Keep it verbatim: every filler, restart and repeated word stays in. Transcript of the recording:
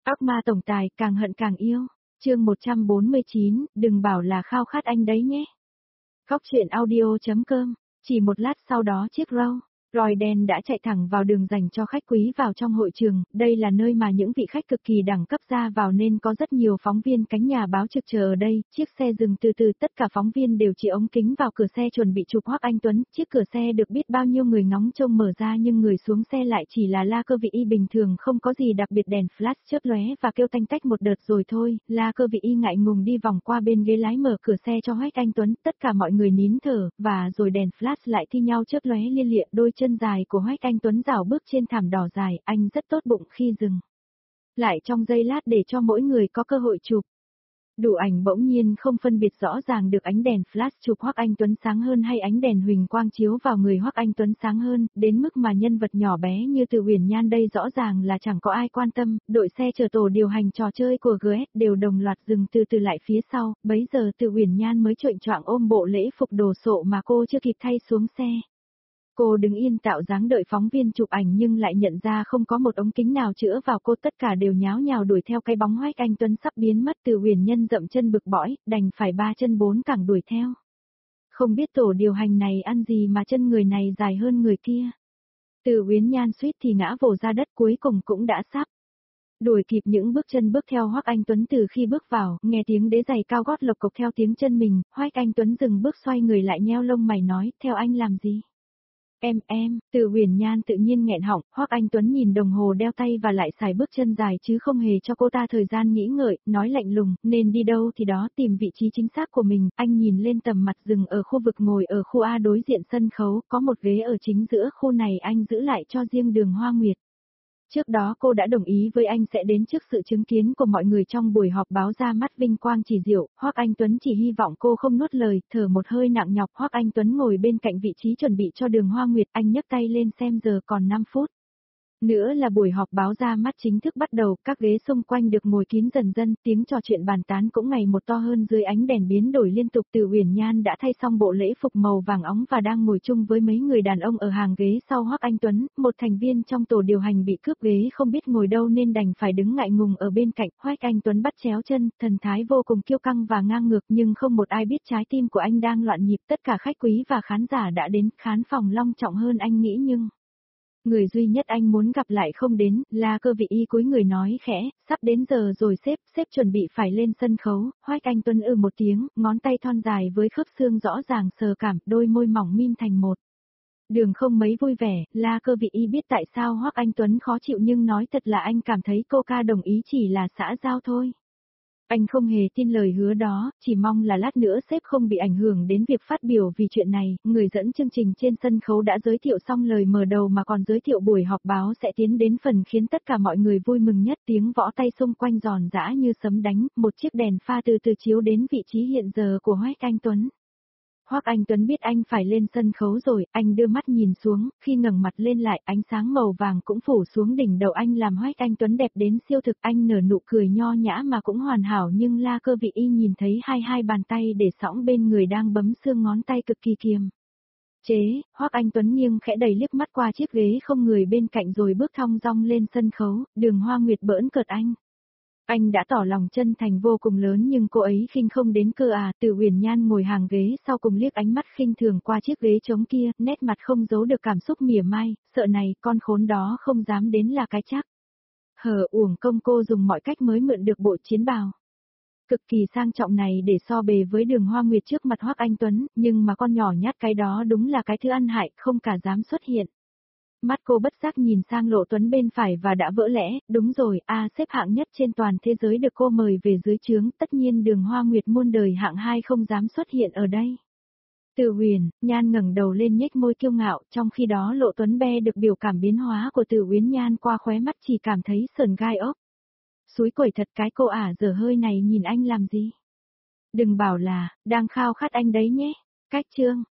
Ác ma tổng tài càng hận càng yêu. Chương một trăm bốn mươi chín, đừng bảo là khao khát anh đấy nhé. Góc truyện audio.com. Chỉ một lát sau đó chiếc Rolls Royce đen đã chạy thẳng vào đường dành cho khách quý vào trong hội trường, đây là nơi mà những vị khách cực kỳ đẳng cấp ra vào nên có rất nhiều phóng viên cánh nhà báo trực chờ ở đây, chiếc xe dừng từ từ tất cả phóng viên đều chỉ ống kính vào cửa xe chuẩn bị chụp Hoắc Anh Tuấn, chiếc cửa xe được biết bao nhiêu người ngóng trông mở ra nhưng người xuống xe lại chỉ là La Cơ Vị Y bình thường không có gì đặc biệt đèn flash chớp lóe và kêu tanh tách một đợt rồi thôi, La Cơ Vị Y ngại ngùng đi vòng qua bên ghế lái mở cửa xe cho Hoắc Anh Tuấn, tất cả mọi người nín thở, và rồi đèn flash lại thi nhau chớp lóe liên lịa đôi chân dài của Hoắc Anh Tuấn rảo bước trên thảm đỏ dài, anh rất tốt bụng khi dừng lại trong giây lát để cho mỗi người có cơ hội chụp. Đủ ảnh bỗng nhiên không phân biệt rõ ràng được ánh đèn flash chụp Hoắc Anh Tuấn sáng hơn hay ánh đèn huỳnh quang chiếu vào người Hoắc Anh Tuấn sáng hơn, đến mức mà nhân vật nhỏ bé như Từ Uyển Nhan đây rõ ràng là chẳng có ai quan tâm, đội xe chở tổ điều hành trò chơi của giê ét đều đồng loạt dừng từ từ lại phía sau, bấy giờ Từ Uyển Nhan mới chộnh choạng ôm bộ lễ phục đồ sộ mà cô chưa kịp thay xuống xe. Cô đứng yên tạo dáng đợi phóng viên chụp ảnh nhưng lại nhận ra không có một ống kính nào chữa vào cô, tất cả đều nháo nhào đuổi theo cái bóng Hoắc Anh Tuấn sắp biến mất. Từ Uyển Nhân dậm chân bực bõi, đành phải ba chân bốn cẳng đuổi theo. Không biết tổ điều hành này ăn gì mà chân người này dài hơn người kia. Từ Uyển Nhan suýt thì ngã vồ ra đất, cuối cùng cũng đã sắp đuổi kịp những bước chân bước theo Hoắc Anh Tuấn. Từ khi bước vào, nghe tiếng đế giày cao gót lộc cộc theo tiếng chân mình, Hoắc Anh Tuấn dừng bước xoay người lại nheo lông mày nói, theo anh làm gì? Em, em, Từ Uyển Nhan tự nhiên nghẹn họng, Hoắc Anh Tuấn nhìn đồng hồ đeo tay và lại xài bước chân dài chứ không hề cho cô ta thời gian nghĩ ngợi, nói lạnh lùng, nên đi đâu thì đó, tìm vị trí chính xác của mình. Anh nhìn lên tầm mặt rừng ở khu vực ngồi ở khu A đối diện sân khấu, có một ghế ở chính giữa khu này anh giữ lại cho riêng Đường Hoa Nguyệt. Trước đó cô đã đồng ý với anh sẽ đến trước sự chứng kiến của mọi người trong buổi họp báo ra mắt vinh quang chỉ diệu, Hoắc Anh Tuấn chỉ hy vọng cô không nuốt lời, thở một hơi nặng nhọc. Hoắc Anh Tuấn ngồi bên cạnh vị trí chuẩn bị cho Đường Hoa Nguyệt, anh nhấc tay lên xem giờ còn năm phút. Nữa là buổi họp báo ra mắt chính thức bắt đầu, các ghế xung quanh được ngồi kín dần dần, tiếng trò chuyện bàn tán cũng ngày một to hơn dưới ánh đèn biến đổi liên tục. Từ Uyển Nhan đã thay xong bộ lễ phục màu vàng óng và đang ngồi chung với mấy người đàn ông ở hàng ghế sau Hoắc Anh Tuấn, một thành viên trong tổ điều hành bị cướp ghế không biết ngồi đâu nên đành phải đứng ngại ngùng ở bên cạnh. Hoắc Anh Tuấn bắt chéo chân, thần thái vô cùng kiêu căng và ngang ngược nhưng không một ai biết trái tim của anh đang loạn nhịp. Tất cả khách quý và khán giả đã đến, khán phòng long trọng hơn anh nghĩ nhưng người duy nhất anh muốn gặp lại không đến. La Cơ Vị Y cúi người nói khẽ, sắp đến giờ rồi sếp, sếp chuẩn bị phải lên sân khấu. Hoắc Anh Tuấn ư một tiếng, ngón tay thon dài với khớp xương rõ ràng sờ cảm, đôi môi mỏng mím thành một đường không mấy vui vẻ. La Cơ Vị Y biết tại sao Hoắc Anh Tuấn khó chịu nhưng nói thật là anh cảm thấy cô ca đồng ý chỉ là xã giao thôi. Anh không hề tin lời hứa đó, chỉ mong là lát nữa sếp không bị ảnh hưởng đến việc phát biểu vì chuyện này. Người dẫn chương trình trên sân khấu đã giới thiệu xong lời mở đầu mà còn giới thiệu buổi họp báo sẽ tiến đến phần khiến tất cả mọi người vui mừng nhất. Tiếng võ tay xung quanh giòn giã như sấm đánh, một chiếc đèn pha từ từ chiếu đến vị trí hiện giờ của Hoắc Anh Tuấn. Hoắc Anh Tuấn biết anh phải lên sân khấu rồi, anh đưa mắt nhìn xuống, khi ngẩng mặt lên lại ánh sáng màu vàng cũng phủ xuống đỉnh đầu anh làm Hoắc Anh Tuấn đẹp đến siêu thực. Anh nở nụ cười nho nhã mà cũng hoàn hảo nhưng La Cơ Vị Y nhìn thấy hai hai bàn tay để sõng bên người đang bấm xương ngón tay cực kỳ kiềm chế. Hoắc Anh Tuấn nghiêng khẽ đầy liếc mắt qua chiếc ghế không người bên cạnh rồi bước thong dong lên sân khấu. Đường Hoa Nguyệt bỡn cợt anh. Anh đã tỏ lòng chân thành vô cùng lớn nhưng cô ấy khinh không đến cơ à. Từ Uyển Nhan ngồi hàng ghế sau cùng liếc ánh mắt khinh thường qua chiếc ghế trống kia, nét mặt không giấu được cảm xúc mỉa mai, sợ này con khốn đó không dám đến là cái chắc. Hờ, uổng công cô dùng mọi cách mới mượn được bộ chiến bào cực kỳ sang trọng này để so bề với Đường Hoa Nguyệt trước mặt Hoắc Anh Tuấn, nhưng mà con nhỏ nhát cái đó đúng là cái thứ ăn hại, không cả dám xuất hiện. Mắt cô bất giác nhìn sang Lộ Tuấn bên phải và đã vỡ lẽ, đúng rồi, a xếp hạng nhất trên toàn thế giới được cô mời về dưới trướng, tất nhiên Đường Hoa Nguyệt muôn đời hạng hai không dám xuất hiện ở đây. Từ Uyển Nhan ngẩng đầu lên nhếch môi kiêu ngạo, trong khi đó Lộ Tuấn be được biểu cảm biến hóa của Từ Uyển Nhan qua khóe mắt chỉ cảm thấy sởn gai ốc. Xúi quẩy thật cái cô ả dở hơi này nhìn anh làm gì? Đừng bảo là, đang khao khát anh đấy nhé. Cách chương